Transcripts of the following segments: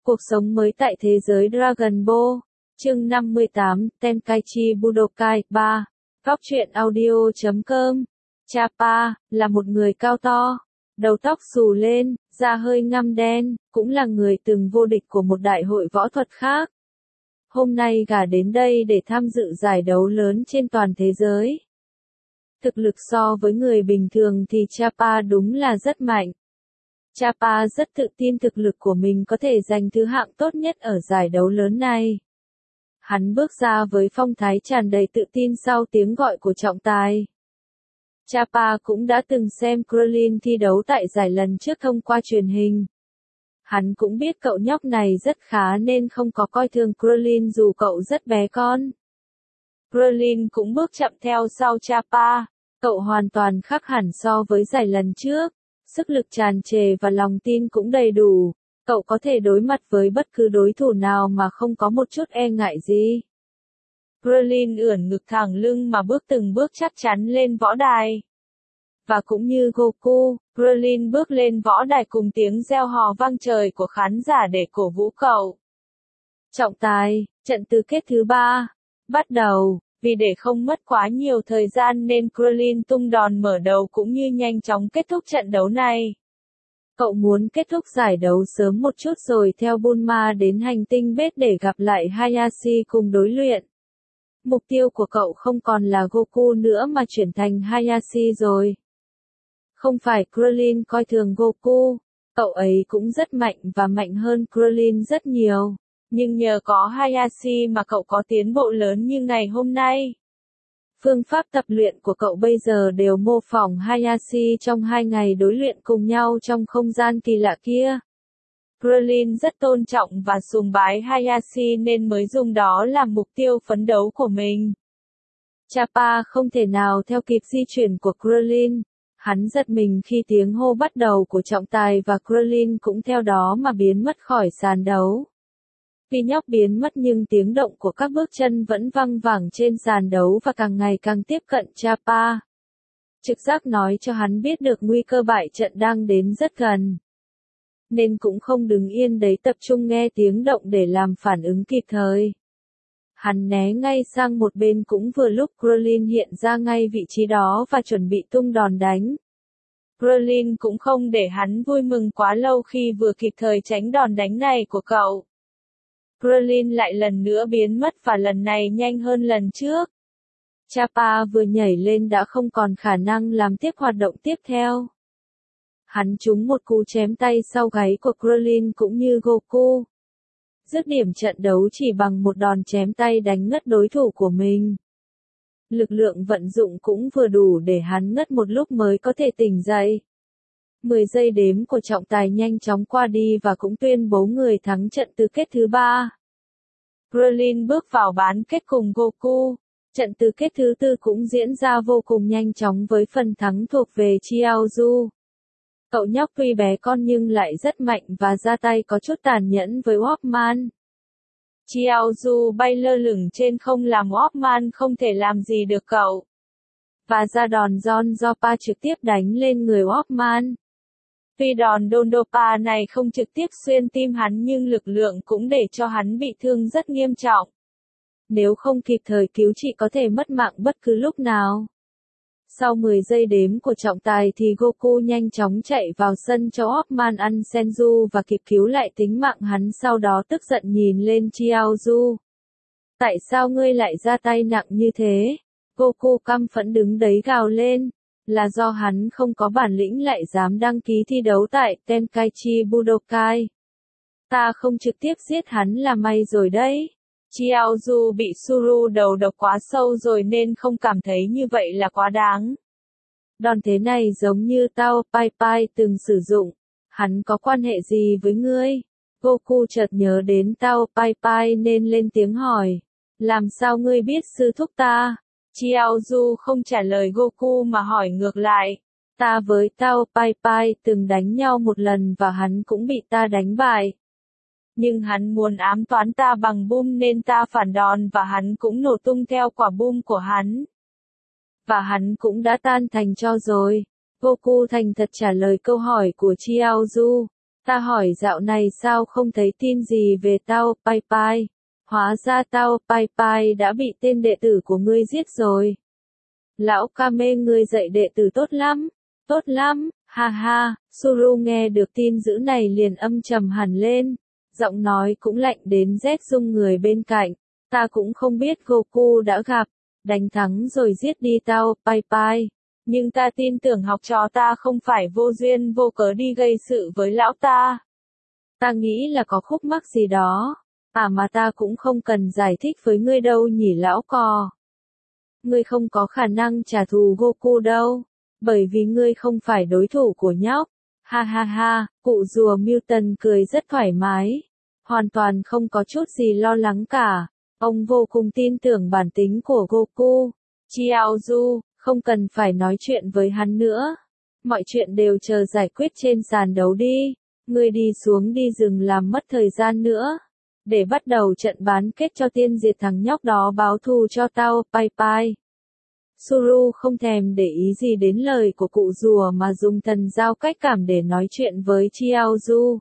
Cuộc sống mới tại thế giới Dragon Ball. Chương 58, Tenkaichi Budokai 3. Góc truyện audio.com. Chappa, là một người cao to, đầu tóc xù lên, da hơi ngăm đen, cũng là người từng vô địch của một đại hội võ thuật khác. Hôm nay gã đến đây để tham dự giải đấu lớn trên toàn thế giới. Thực lực so với người bình thường thì Chappa đúng là rất mạnh. Chappa rất tự tin thực lực của mình có thể giành thứ hạng tốt nhất ở giải đấu lớn này. Hắn bước ra với phong thái tràn đầy tự tin sau tiếng gọi của trọng tài. Chappa cũng đã từng xem Krillin thi đấu tại giải lần trước thông qua truyền hình. Hắn cũng biết cậu nhóc này rất khá nên không có coi thường Krillin dù cậu rất bé con. Krillin cũng bước chậm theo sau Chappa. Cậu hoàn toàn khác hẳn so với giải lần trước. Sức lực tràn trề và lòng tin cũng đầy đủ. Cậu có thể đối mặt với bất cứ đối thủ nào mà không có một chút e ngại gì. Krillin ưỡn ngực thẳng lưng mà bước từng bước chắc chắn lên võ đài. Và cũng như Goku, Krillin bước lên võ đài cùng tiếng reo hò vang trời của khán giả để cổ vũ cậu. Trọng tài, trận tứ kết thứ 3. Bắt đầu. Vì để không mất quá nhiều thời gian nên Krillin tung đòn mở đầu cũng như nhanh chóng kết thúc trận đấu này. Cậu muốn kết thúc giải đấu sớm một chút rồi theo Bulma đến hành tinh Bết để gặp lại Hayashi cùng đối luyện. Mục tiêu của cậu không còn là Goku nữa mà chuyển thành Hayashi rồi. Không phải Krillin coi thường Goku, cậu ấy cũng rất mạnh và mạnh hơn Krillin rất nhiều. Nhưng nhờ có Hayashi mà cậu có tiến bộ lớn như ngày hôm nay. Phương pháp tập luyện của cậu bây giờ đều mô phỏng Hayashi trong 2 ngày đối luyện cùng nhau trong không gian kỳ lạ kia. Krillin rất tôn trọng và sùng bái Hayashi nên mới dùng đó làm mục tiêu phấn đấu của mình. Chappa không thể nào theo kịp di chuyển của Krillin. Hắn giật mình khi tiếng hô bắt đầu của trọng tài và Krillin cũng theo đó mà biến mất khỏi sàn đấu. Tuy nhóc biến mất nhưng tiếng động của các bước chân vẫn văng vẳng trên sàn đấu và càng ngày càng tiếp cận Chappa. Trực giác nói cho hắn biết được nguy cơ bại trận đang đến rất gần. Nên cũng không đứng yên đấy tập trung nghe tiếng động để làm phản ứng kịp thời. Hắn né ngay sang một bên cũng vừa lúc Krillin hiện ra ngay vị trí đó và chuẩn bị tung đòn đánh. Krillin cũng không để hắn vui mừng quá lâu khi vừa kịp thời tránh đòn đánh này của cậu. Krillin lại lần nữa biến mất và lần này nhanh hơn lần trước. Chappa vừa nhảy lên đã không còn khả năng làm tiếp hoạt động tiếp theo. Hắn trúng một cú chém tay sau gáy của Krillin cũng như Goku. Dứt điểm trận đấu chỉ bằng một đòn chém tay đánh ngất đối thủ của mình. Lực lượng vận dụng cũng vừa đủ để hắn ngất một lúc mới có thể tỉnh dậy. 10 giây đếm của trọng tài nhanh chóng qua đi và cũng tuyên bố người thắng trận tứ kết thứ 3. Krillin bước vào bán kết cùng Goku. Trận tứ kết thứ 4 cũng diễn ra vô cùng nhanh chóng với phần thắng thuộc về Chiaozu. Cậu nhóc tuy bé con nhưng lại rất mạnh và ra tay có chút tàn nhẫn với Walkman. Chiaozu bay lơ lửng trên không làm Walkman không thể làm gì được cậu. Và ra đòn John Zopa trực tiếp đánh lên người Walkman. Tuy đòn Dondopa này không trực tiếp xuyên tim hắn nhưng lực lượng cũng để cho hắn bị thương rất nghiêm trọng. Nếu không kịp thời cứu trị có thể mất mạng bất cứ lúc nào. Sau 10 giây đếm của trọng tài thì Goku nhanh chóng chạy vào sân cho Walkman ăn Senju và kịp cứu lại tính mạng hắn sau đó tức giận nhìn lên Chiaozu. Tại sao ngươi lại ra tay nặng như thế? Goku căm phẫn đứng đấy gào lên. Là do hắn không có bản lĩnh lại dám đăng ký thi đấu tại Tenkaichi Budokai. Ta không trực tiếp giết hắn là may rồi đấy. Chiaozu bị Suru đầu độc quá sâu rồi nên không cảm thấy như vậy là quá đáng. Đòn thế này giống như Tao Pai Pai từng sử dụng. Hắn có quan hệ gì với ngươi? Goku chợt nhớ đến Tao Pai Pai nên lên tiếng hỏi. Làm sao ngươi biết sư thúc ta? Chiaozu không trả lời Goku mà hỏi ngược lại. Ta với Tao Pai Pai từng đánh nhau một lần và hắn cũng bị ta đánh bại. Nhưng hắn muốn ám toán ta bằng boom nên ta phản đòn và hắn cũng nổ tung theo quả boom của hắn. Và hắn cũng đã tan thành tro rồi. Goku thành thật trả lời câu hỏi của Chiaozu. Ta hỏi dạo này sao không thấy tin gì về tao, Pai Pai. Hóa ra tao, Pai Pai đã bị tên đệ tử của ngươi giết rồi. Lão Kame ngươi dạy đệ tử tốt lắm, ha ha. Suru nghe được tin dữ này liền âm trầm hẳn lên, giọng nói cũng lạnh đến rét rung người bên cạnh. Ta cũng không biết Goku đã gặp, đánh thắng rồi giết đi tao, Pai Pai. Nhưng ta tin tưởng học trò ta không phải vô duyên vô cớ đi gây sự với lão ta. Ta nghĩ là có khúc mắc gì đó. Mà ta cũng không cần giải thích với ngươi đâu nhỉ lão cò. Ngươi không có khả năng trả thù Goku đâu, bởi vì ngươi không phải đối thủ của nhóc. Ha ha ha, cụ rùa Milton cười rất thoải mái, hoàn toàn không có chút gì lo lắng cả. Ông vô cùng tin tưởng bản tính của Goku. Chiaozu, không cần phải nói chuyện với hắn nữa. Mọi chuyện đều chờ giải quyết trên sàn đấu đi. Ngươi đi xuống đi rừng làm mất thời gian nữa. Để bắt đầu trận bán kết cho tiên diệt thằng nhóc đó báo thù cho tao, Pai Pai. Suru không thèm để ý gì đến lời của cụ rùa mà dùng thần giao cách cảm để nói chuyện với Chiaozu.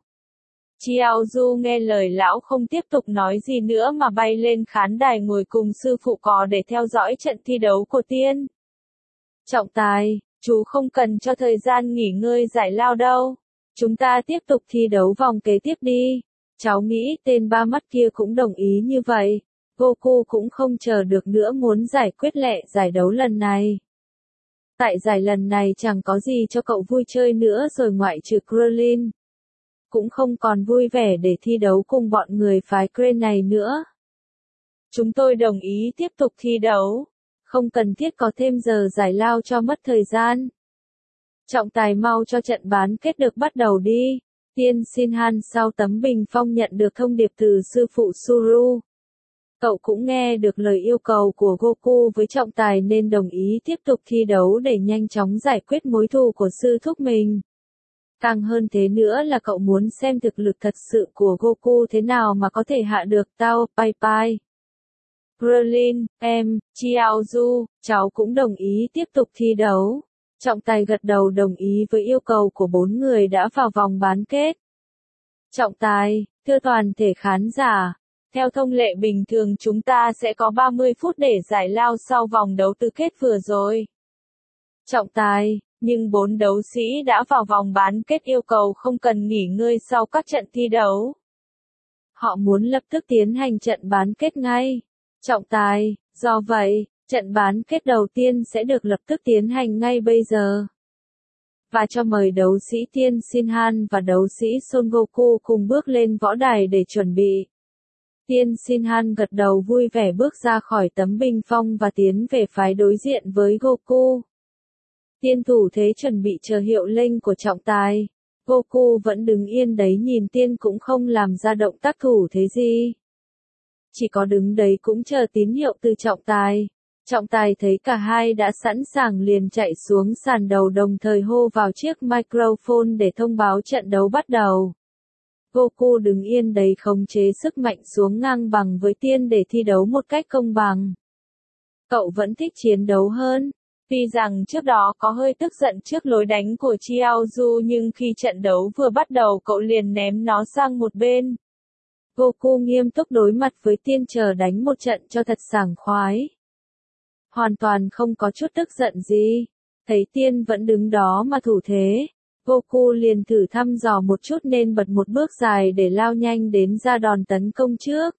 Chiaozu nghe lời lão không tiếp tục nói gì nữa mà bay lên khán đài ngồi cùng sư phụ cò để theo dõi trận thi đấu của tiên. Trọng tài, chú không cần cho thời gian nghỉ ngơi giải lao đâu. Chúng ta tiếp tục thi đấu vòng kế tiếp đi. Cháu nghĩ tên ba mắt kia cũng đồng ý như vậy. Goku cũng không chờ được nữa muốn giải quyết lẹ giải đấu lần này. Tại giải lần này chẳng có gì cho cậu vui chơi nữa rồi ngoại trừ Krillin. Cũng không còn vui vẻ để thi đấu cùng bọn người phái Crane này nữa. Chúng tôi đồng ý tiếp tục thi đấu. Không cần thiết có thêm giờ giải lao cho mất thời gian. Trọng tài mau cho trận bán kết được bắt đầu đi. Tiên Shinhan sau tấm bình phong nhận được thông điệp từ sư phụ Suru. Cậu cũng nghe được lời yêu cầu của Goku với trọng tài nên đồng ý tiếp tục thi đấu để nhanh chóng giải quyết mối thù của sư thúc mình. Càng hơn thế nữa là cậu muốn xem thực lực thật sự của Goku thế nào mà có thể hạ được tao, Pai Pai. Krillin, em, Chiaozu, cháu cũng đồng ý tiếp tục thi đấu. Trọng tài gật đầu đồng ý với yêu cầu của 4 người đã vào vòng bán kết. Trọng tài, thưa toàn thể khán giả, theo thông lệ bình thường chúng ta sẽ có 30 phút để giải lao sau vòng đấu tứ kết vừa rồi. Trọng tài, nhưng 4 đấu sĩ đã vào vòng bán kết yêu cầu không cần nghỉ ngơi sau các trận thi đấu. Họ muốn lập tức tiến hành trận bán kết ngay. Trọng tài, do vậy, trận bán kết đầu tiên sẽ được lập tức tiến hành ngay bây giờ. Và cho mời đấu sĩ Tiên Shinhan và đấu sĩ Son Goku cùng bước lên võ đài để chuẩn bị. Tiên Shinhan gật đầu vui vẻ bước ra khỏi tấm bình phong và tiến về phái đối diện với Goku. Tiên thủ thế chuẩn bị chờ hiệu lệnh của trọng tài. Goku vẫn đứng yên đấy nhìn tiên cũng không làm ra động tác thủ thế gì. Chỉ có đứng đấy cũng chờ tín hiệu từ trọng tài. Trọng tài thấy cả hai đã sẵn sàng liền chạy xuống sàn đầu đồng thời hô vào chiếc microphone để thông báo trận đấu bắt đầu. Goku đứng yên đấy khống chế sức mạnh xuống ngang bằng với tiên để thi đấu một cách công bằng. Cậu vẫn thích chiến đấu hơn. Tuy rằng trước đó có hơi tức giận trước lối đánh của Chiaozu nhưng khi trận đấu vừa bắt đầu cậu liền ném nó sang một bên. Goku nghiêm túc đối mặt với tiên chờ đánh một trận cho thật sảng khoái. Hoàn toàn không có chút tức giận gì. Thấy tiên vẫn đứng đó mà thủ thế. Goku liền thử thăm dò một chút nên bật một bước dài để lao nhanh đến ra đòn tấn công trước.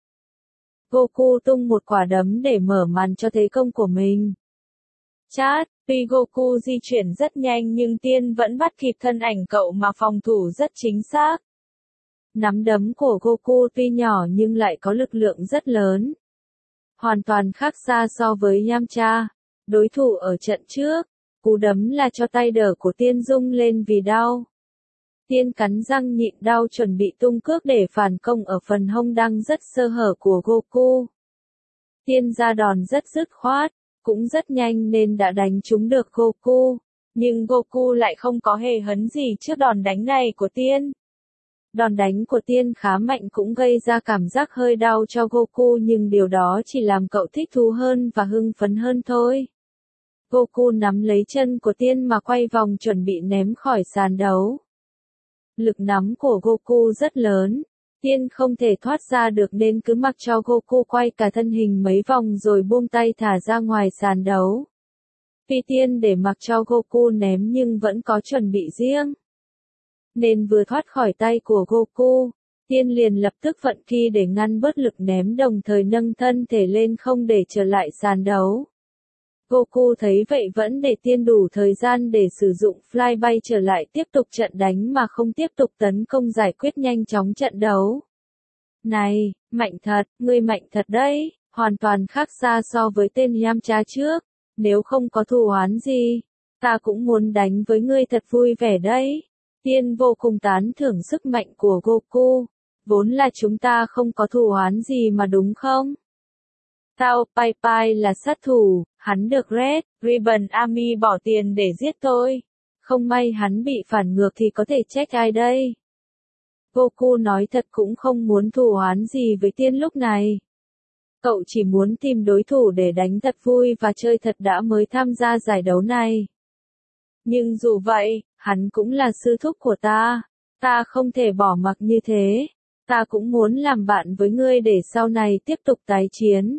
Goku tung một quả đấm để mở màn cho thế công của mình. Chát, tuy Goku di chuyển rất nhanh nhưng tiên vẫn bắt kịp thân ảnh cậu mà phòng thủ rất chính xác. Nắm đấm của Goku tuy nhỏ nhưng lại có lực lượng rất lớn. Hoàn toàn khác xa so với Yamcha, đối thủ ở trận trước. Cú đấm là cho tay đỡ của tiên rung lên vì đau. Tiên cắn răng nhịn đau chuẩn bị tung cước để phản công ở phần hông đang rất sơ hở của Goku. Tiên ra đòn rất dứt khoát, cũng rất nhanh nên đã đánh trúng được Goku. Nhưng Goku lại không có hề hấn gì trước đòn đánh này của tiên. Đòn đánh của tiên khá mạnh cũng gây ra cảm giác hơi đau cho Goku nhưng điều đó chỉ làm cậu thích thú hơn và hưng phấn hơn thôi. Goku nắm lấy chân của tiên mà quay vòng chuẩn bị ném khỏi sàn đấu. Lực nắm của Goku rất lớn. Tiên không thể thoát ra được nên cứ mặc cho Goku quay cả thân hình mấy vòng rồi buông tay thả ra ngoài sàn đấu. Vì Tiên để mặc cho Goku ném nhưng vẫn có chuẩn bị riêng. Nên vừa thoát khỏi tay của Goku, Tiên liền lập tức vận ki để ngăn bớt lực ném đồng thời nâng thân thể lên không để trở lại sàn đấu. Goku thấy vậy vẫn để Tiên đủ thời gian để sử dụng Fly bay trở lại tiếp tục trận đánh mà không tiếp tục tấn công giải quyết nhanh chóng trận đấu. Này, mạnh thật, ngươi mạnh thật đấy, hoàn toàn khác xa so với tên Yamcha trước, nếu không có thù oán gì, ta cũng muốn đánh với ngươi thật vui vẻ đấy. Tiên vô cùng tán thưởng sức mạnh của Goku, vốn là chúng ta không có thù oán gì mà đúng không? Tao Pai Pai là sát thủ, hắn được Red Ribbon Army bỏ tiền để giết tôi. Không may hắn bị phản ngược thì có thể trách ai đây? Goku nói thật cũng không muốn thù oán gì với Tiên lúc này. Cậu chỉ muốn tìm đối thủ để đánh thật vui và chơi thật đã mới tham gia giải đấu này. Nhưng dù vậy, hắn cũng là sư thúc của ta. Ta không thể bỏ mặc như thế. Ta cũng muốn làm bạn với ngươi để sau này tiếp tục tái chiến.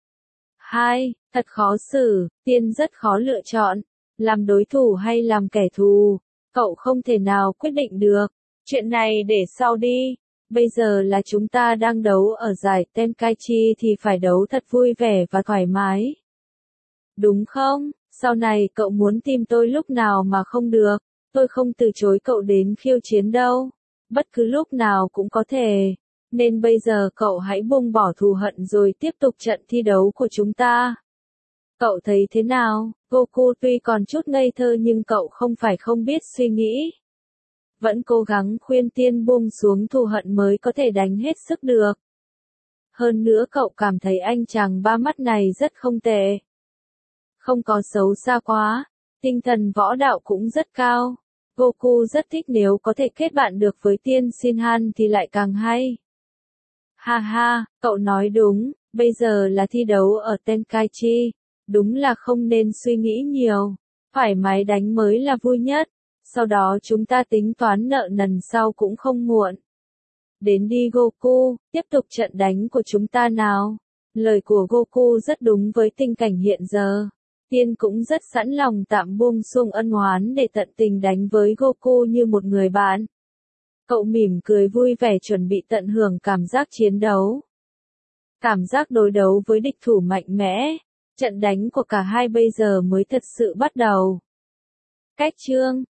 2. Thật khó xử, Tiên rất khó lựa chọn. Làm đối thủ hay làm kẻ thù? Cậu không thể nào quyết định được. Chuyện này để sau đi. Bây giờ là chúng ta đang đấu ở giải Tenkaichi thì phải đấu thật vui vẻ và thoải mái. Đúng không? Sau này cậu muốn tìm tôi lúc nào mà không được. Tôi không từ chối cậu đến khiêu chiến đâu. Bất cứ lúc nào cũng có thể. Nên bây giờ cậu hãy buông bỏ thù hận rồi tiếp tục trận thi đấu của chúng ta. Cậu thấy thế nào? Goku tuy còn chút ngây thơ nhưng cậu không phải không biết suy nghĩ. Vẫn cố gắng khuyên Tiên buông xuống thù hận mới có thể đánh hết sức được. Hơn nữa cậu cảm thấy anh chàng ba mắt này rất không tệ. Không có xấu xa quá, tinh thần võ đạo cũng rất cao. Goku rất thích nếu có thể kết bạn được với Tiên Shinhan thì lại càng hay. Ha ha, cậu nói đúng, bây giờ là thi đấu ở Tenkaichi, đúng là không nên suy nghĩ nhiều, thoải mái đánh mới là vui nhất, sau đó chúng ta tính toán nợ nần sau cũng không muộn. Đến đi Goku, tiếp tục trận đánh của chúng ta nào. Lời của Goku rất đúng với tình cảnh hiện giờ. Tiên cũng rất sẵn lòng tạm buông xuông ân oán để tận tình đánh với Goku như một người bạn. Cậu mỉm cười vui vẻ chuẩn bị tận hưởng cảm giác chiến đấu. Cảm giác đối đấu với địch thủ mạnh mẽ. Trận đánh của cả hai bây giờ mới thật sự bắt đầu. Cách chương